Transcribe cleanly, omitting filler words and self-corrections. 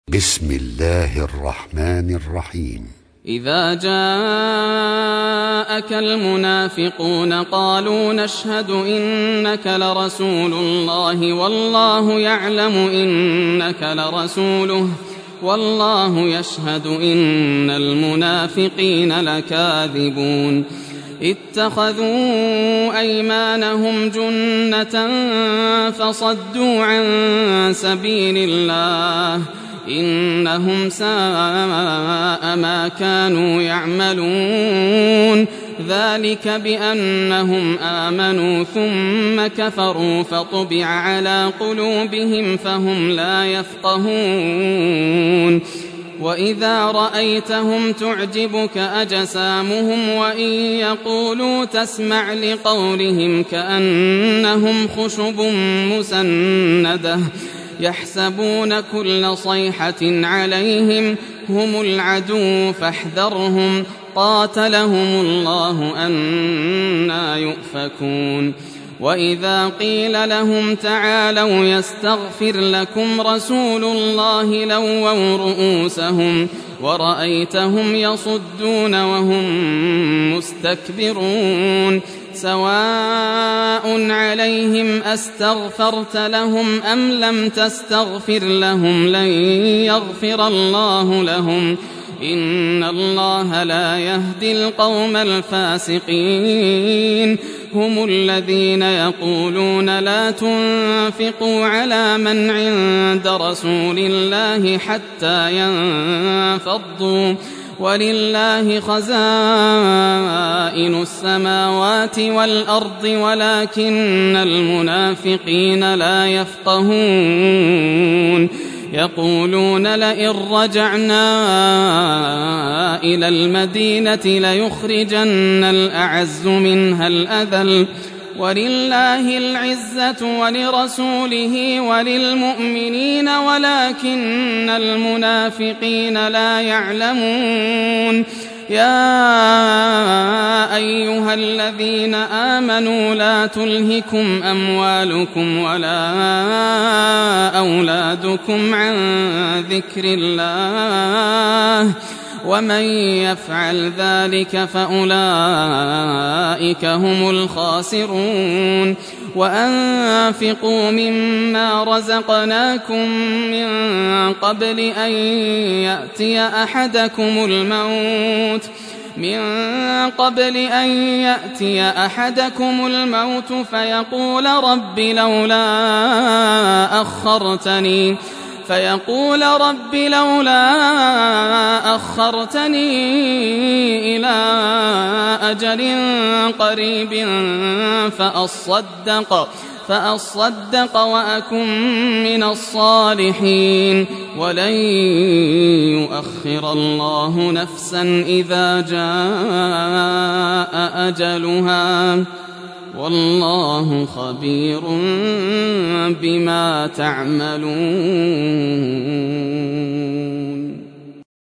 بسم الله الرحمن الرحيم. إذا جاءك المنافقون قالوا نشهد إنك لرسول الله والله يعلم إنك لرسوله والله يشهد إن المنافقين لكاذبون اتخذوا أيمانهم جنة فصدوا عن سبيل الله إنهم ساء ما كانوا يعملون ذلك بأنهم آمنوا ثم كفروا فطبع على قلوبهم فهم لا يفقهون وإذا رأيتهم تعجبك أجسامهم وإن يقولوا تسمع لقولهم كأنهم خشب مسندة يحسبون كل صيحة عليهم هم العدو فاحذرهم قاتلهم الله أنى يؤفكون وإذا قيل لهم تعالوا يستغفر لكم رسول الله لووا رؤوسهم ورأيتهم يصدون وهم مستكبرون سواء عليهم أستغفرت لهم أم لم تستغفر لهم لن يغفر الله لهم إن الله لا يهدي القوم الفاسقين هم الذين يقولون لا تنفقوا على من عند رسول الله حتى ينفضوا ولله خزائن السماوات والأرض ولكن المنافقين لا يفقهون يقولون لئن رجعنا إلى المدينة ليخرجن الأعز منها الأذل ولله العزة ولرسوله وللمؤمنين ولكن المنافقين لا يعلمون يا أيها الذين آمنوا لا تلهكم أموالكم ولا أولادكم عن ذكر الله ومن يفعل ذلك فأولئك هم الخاسرون وأنفقوا مما رزقناكم من قبل أن يأتي أحدكم الموت فيقول رب لولا أخرتني إلى أجل قريب فأصدق وأكن من الصالحين ولن يؤخر الله نفسا إذا جاء أجلها والله خبير بما تعملون.